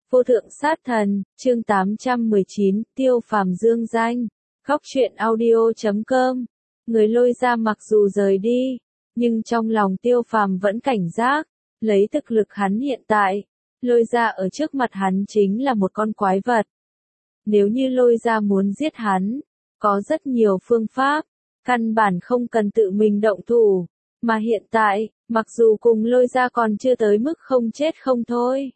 Vô thượng sát thần, chương 819, Tiêu Phàm dương danh. Góc truyện audio.com. Người Lôi Gia mặc dù rời đi, nhưng trong lòng Tiêu Phàm vẫn cảnh giác, lấy thực lực hắn hiện tại, Lôi Gia ở trước mặt hắn chính là một con quái vật. Nếu như Lôi Gia muốn giết hắn, có rất nhiều phương pháp, căn bản không cần tự mình động thủ, mà hiện tại, mặc dù cùng Lôi Gia còn chưa tới mức không chết không thôi.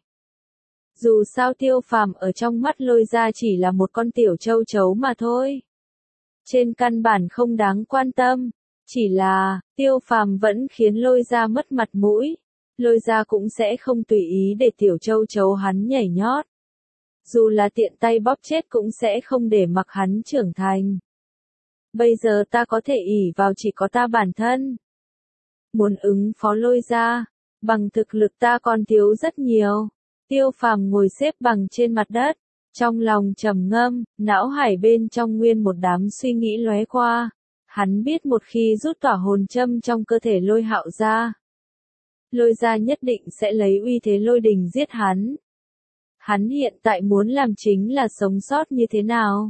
Dù sao Tiêu Phàm ở trong mắt Lôi Gia chỉ là một con tiểu châu chấu mà thôi. Trên căn bản không đáng quan tâm, chỉ là, Tiêu Phàm vẫn khiến Lôi Gia mất mặt mũi. Lôi Gia cũng sẽ không tùy ý để tiểu châu chấu hắn nhảy nhót. Dù là tiện tay bóp chết cũng sẽ không để mặc hắn trưởng thành. Bây giờ ta có thể ỷ vào chỉ có ta bản thân. Muốn ứng phó Lôi Gia, bằng thực lực ta còn thiếu rất nhiều. Tiêu Phàm ngồi xếp bằng trên mặt đất, trong lòng trầm ngâm, não hải bên trong nguyên một đám suy nghĩ lóe qua. Hắn biết một khi rút tỏa hồn châm trong cơ thể Lôi Hạo ra, Lôi Gia nhất định sẽ lấy uy thế lôi đình giết hắn. Hắn hiện tại muốn làm chính là sống sót như thế nào.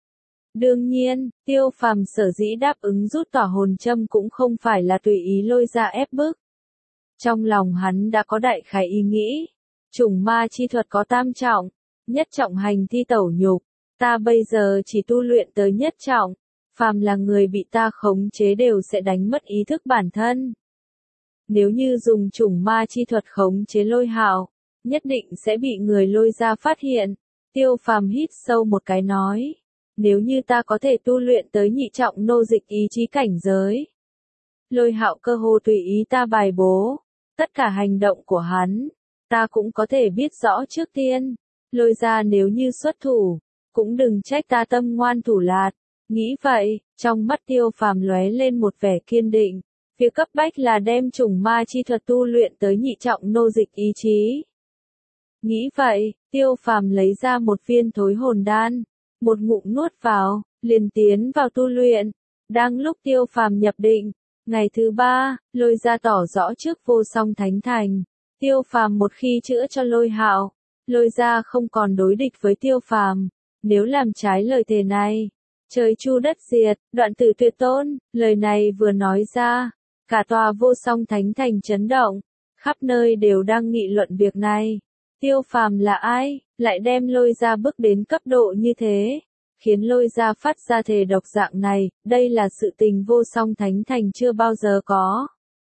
Đương nhiên, Tiêu Phàm sở dĩ đáp ứng rút tỏa hồn châm cũng không phải là tùy ý Lôi Gia ép bức. Trong lòng hắn đã có đại khái ý nghĩ. Chủng ma chi thuật có tam trọng, nhất trọng hành thi tẩu nhục, ta bây giờ chỉ tu luyện tới nhất trọng, phàm là người bị ta khống chế đều sẽ đánh mất ý thức bản thân. Nếu như dùng chủng ma chi thuật khống chế Lôi Hạo, nhất định sẽ bị người Lôi Gia phát hiện. Tiêu Phàm hít sâu một cái nói, nếu như ta có thể tu luyện tới nhị trọng nô dịch ý chí cảnh giới, Lôi Hạo cơ hồ tùy ý ta bài bố, tất cả hành động của hắn, ta cũng có thể biết rõ trước tiên. Lôi Gia nếu như xuất thủ, cũng đừng trách ta tâm ngoan thủ lạt. Nghĩ vậy, trong mắt Tiêu Phàm lóe lên một vẻ kiên định. Việc cấp bách là đem chủng ma chi thuật tu luyện tới nhị trọng nô dịch ý chí. Nghĩ vậy, Tiêu Phàm lấy ra một viên thối hồn đan, một ngụm nuốt vào, liền tiến vào tu luyện. Đang lúc Tiêu Phàm nhập định, ngày thứ 3, Lôi Gia tỏ rõ trước vô song thánh thành. Tiêu Phàm một khi chữa cho Lôi Hạo, Lôi Gia không còn đối địch với Tiêu Phàm. Nếu làm trái lời thề này, trời chu đất diệt, đoạn tử tuyệt tôn. Lời này vừa nói ra, cả tòa vô song thánh thành chấn động, khắp nơi đều đang nghị luận việc này. Tiêu Phàm là ai, lại đem Lôi Gia bước đến cấp độ như thế, khiến Lôi Gia phát ra thề độc dạng này, đây là sự tình vô song thánh thành chưa bao giờ có.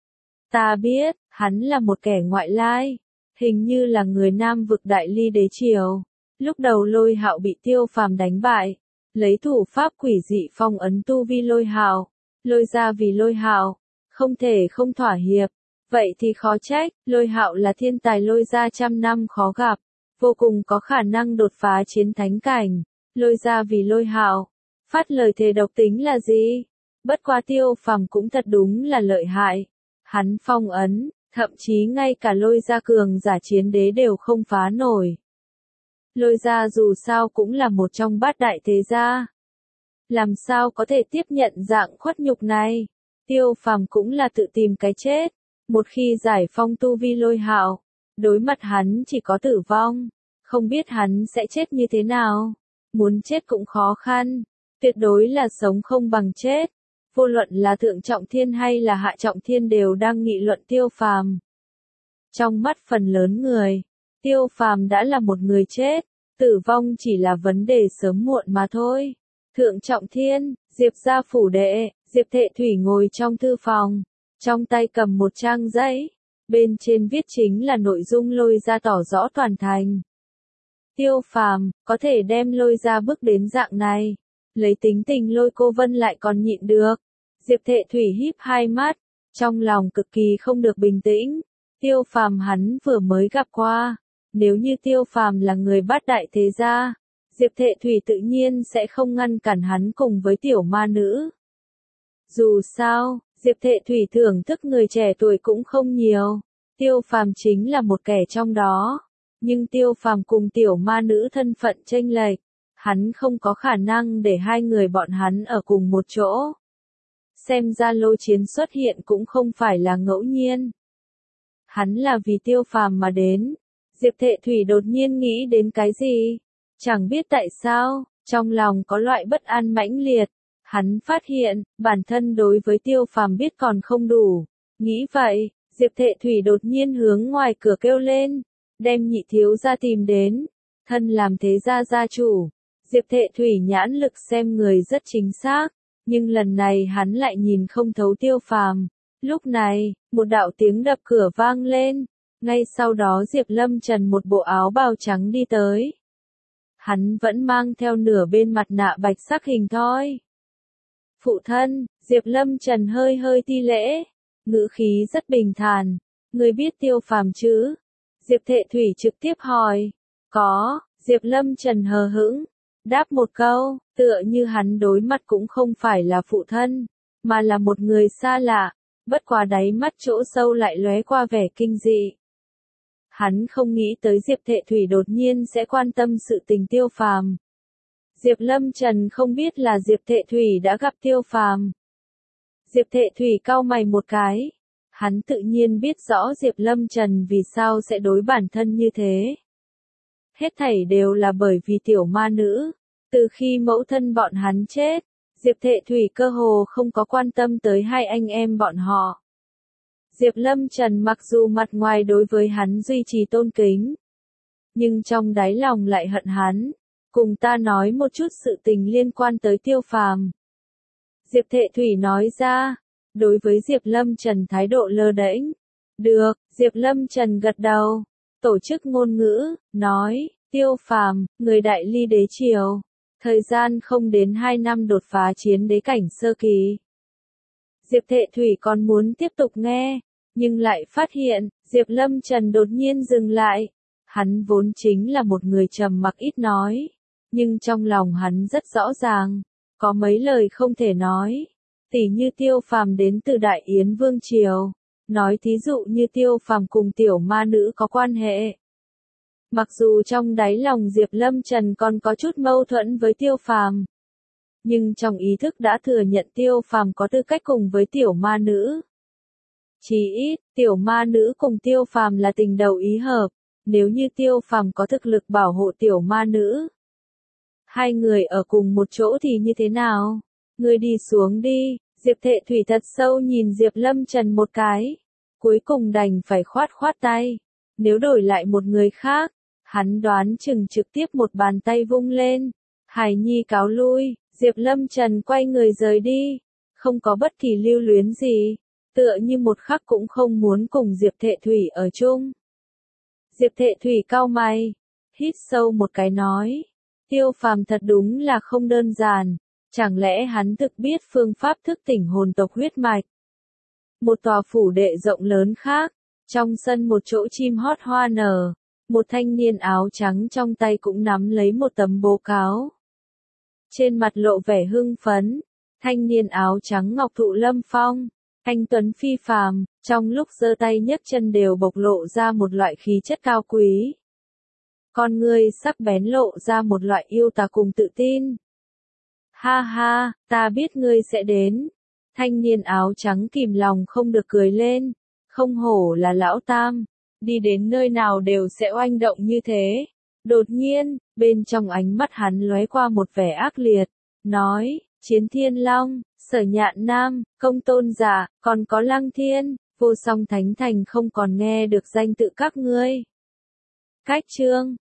Ta biết, hắn là một kẻ ngoại lai, hình như là người Nam vực Đại Ly đế triều. Lúc đầu Lôi Hạo bị Tiêu Phàm đánh bại, lấy thủ pháp quỷ dị phong ấn tu vi Lôi Hạo. Lôi Gia vì Lôi Hạo, không thể không thỏa hiệp. Vậy thì khó trách, Lôi Hạo là thiên tài Lôi Gia trăm năm khó gặp, vô cùng có khả năng đột phá chiến thánh cảnh. Lôi Gia vì Lôi Hạo, phát lời thề độc tính là gì? Bất quá Tiêu Phàm cũng thật đúng là lợi hại. Hắn phong ấn, thậm chí ngay cả Lôi Gia cường giả chiến đế đều không phá nổi. Lôi Gia dù sao cũng là một trong bát đại thế gia. Làm sao có thể tiếp nhận dạng khuất nhục này? Tiêu Phàm cũng là tự tìm cái chết. Một khi giải phong tu vi Lôi Hạo, đối mặt hắn chỉ có tử vong. Không biết hắn sẽ chết như thế nào. Muốn chết cũng khó khăn. Tuyệt đối là sống không bằng chết. Vô luận là thượng trọng thiên hay là hạ trọng thiên đều đang nghị luận Tiêu Phàm. Trong mắt phần lớn người, Tiêu Phàm đã là một người chết, tử vong chỉ là vấn đề sớm muộn mà thôi. Thượng trọng thiên, Diệp gia phủ đệ, Diệp Thệ Thủy ngồi trong thư phòng, trong tay cầm một trang giấy, bên trên viết chính là nội dung Lôi Gia tỏ rõ toàn thành. Tiêu Phàm, có thể đem Lôi Gia bước đến dạng này. Lấy tính tình Lôi Cô Vân lại còn nhịn được. Diệp Thệ Thủy híp hai mắt, trong lòng cực kỳ không được bình tĩnh. Tiêu Phàm hắn vừa mới gặp qua, nếu như Tiêu Phàm là người bát đại thế gia, Diệp Thệ Thủy tự nhiên sẽ không ngăn cản hắn cùng với tiểu ma nữ. Dù sao, Diệp Thệ Thủy thưởng thức người trẻ tuổi cũng không nhiều, Tiêu Phàm chính là một kẻ trong đó, nhưng Tiêu Phàm cùng tiểu ma nữ thân phận chênh lệch. Hắn không có khả năng để hai người bọn hắn ở cùng một chỗ. Xem ra Lôi Chiến xuất hiện cũng không phải là ngẫu nhiên. Hắn là vì Tiêu Phàm mà đến. Diệp Thệ Thủy đột nhiên nghĩ đến cái gì? Chẳng biết tại sao, trong lòng có loại bất an mãnh liệt. Hắn phát hiện, bản thân đối với Tiêu Phàm biết còn không đủ. Nghĩ vậy, Diệp Thệ Thủy đột nhiên hướng ngoài cửa kêu lên, đem Nhị thiếu gia tìm đến. Thân làm thế gia gia chủ, Diệp Thệ Thủy nhãn lực xem người rất chính xác, nhưng lần này hắn lại nhìn không thấu Tiêu Phàm. Lúc này, một đạo tiếng đập cửa vang lên, ngay sau đó Diệp Lâm Trần một bộ áo bào trắng đi tới. Hắn vẫn mang theo nửa bên mặt nạ bạch sắc hình thoi. Phụ thân, Diệp Lâm Trần hơi hơi thi lễ, ngữ khí rất bình thản, người biết Tiêu Phàm chứ? Diệp Thệ Thủy trực tiếp hỏi. Có, Diệp Lâm Trần hờ hững, đáp một câu, tựa như hắn đối mặt cũng không phải là phụ thân, mà là một người xa lạ, bất quá đáy mắt chỗ sâu lại lóe qua vẻ kinh dị. Hắn không nghĩ tới Diệp Thệ Thủy đột nhiên sẽ quan tâm sự tình Tiêu Phàm. Diệp Lâm Trần không biết là Diệp Thệ Thủy đã gặp Tiêu Phàm. Diệp Thệ Thủy cau mày một cái. Hắn tự nhiên biết rõ Diệp Lâm Trần vì sao sẽ đối bản thân như thế. Hết thảy đều là bởi vì tiểu ma nữ. Từ khi mẫu thân bọn hắn chết, Diệp Thệ Thủy cơ hồ không có quan tâm tới hai anh em bọn họ. Diệp Lâm Trần mặc dù mặt ngoài đối với hắn duy trì tôn kính, nhưng trong đáy lòng lại hận hắn. Cùng ta nói một chút sự tình liên quan tới Tiêu Phàm. Diệp Thệ Thủy nói ra, đối với Diệp Lâm Trần thái độ lơ đễnh. Được, Diệp Lâm Trần gật đầu, tổ chức ngôn ngữ, nói, Tiêu Phàm, người đại ly đế triều, thời gian không đến 2 năm đột phá chiến đế cảnh sơ kỳ. Diệp Thệ Thủy còn muốn tiếp tục nghe, nhưng lại phát hiện, Diệp Lâm Trần đột nhiên dừng lại. Hắn vốn chính là một người trầm mặc ít nói, nhưng trong lòng hắn rất rõ ràng, có mấy lời không thể nói. Tỉ như Tiêu Phàm đến từ Đại Yến Vương Triều, nói thí dụ như Tiêu Phàm cùng tiểu ma nữ có quan hệ. Mặc dù trong đáy lòng Diệp Lâm Trần còn có chút mâu thuẫn với Tiêu Phàm, nhưng trong ý thức đã thừa nhận Tiêu Phàm có tư cách cùng với tiểu ma nữ. Chỉ ít, tiểu ma nữ cùng Tiêu Phàm là tình đầu ý hợp, nếu như Tiêu Phàm có thực lực bảo hộ tiểu ma nữ, hai người ở cùng một chỗ thì như thế nào? Ngươi đi xuống đi. Diệp Thệ Thủy thật sâu nhìn Diệp Lâm Trần một cái, cuối cùng đành phải khoát khoát tay. Nếu đổi lại một người khác, hắn đoán chừng trực tiếp một bàn tay vung lên. Hải Nhi cáo lui. Diệp Lâm Trần quay người rời đi, không có bất kỳ lưu luyến gì, tựa như một khắc cũng không muốn cùng Diệp Thệ Thủy ở chung. Diệp Thệ Thủy cau mày, hít sâu một cái nói, Tiêu Phàm thật đúng là không đơn giản, chẳng lẽ hắn thực biết phương pháp thức tỉnh hồn tộc huyết mạch. Một tòa phủ đệ rộng lớn khác, trong sân một chỗ chim hót hoa nở, một thanh niên áo trắng trong tay cũng nắm lấy một tấm bố cáo. Trên mặt lộ vẻ hưng phấn, thanh niên áo trắng ngọc thụ lâm phong, anh tuấn phi phàm, trong lúc giơ tay nhấc chân đều bộc lộ ra một loại khí chất cao quý. Con ngươi sắc bén lộ ra một loại yêu tà cùng tự tin. Ha ha, ta biết ngươi sẽ đến. Thanh niên áo trắng kìm lòng không được cười lên, không hổ là lão tam, đi đến nơi nào đều sẽ oanh động như thế. Đột nhiên, bên trong ánh mắt hắn lóe qua một vẻ ác liệt, nói, Chiến Thiên Long, Sở Nhạn Nam, Công Tôn Giả, còn có Lăng Thiên, Vô Song Thánh Thành không còn nghe được danh tự các ngươi. Cách chương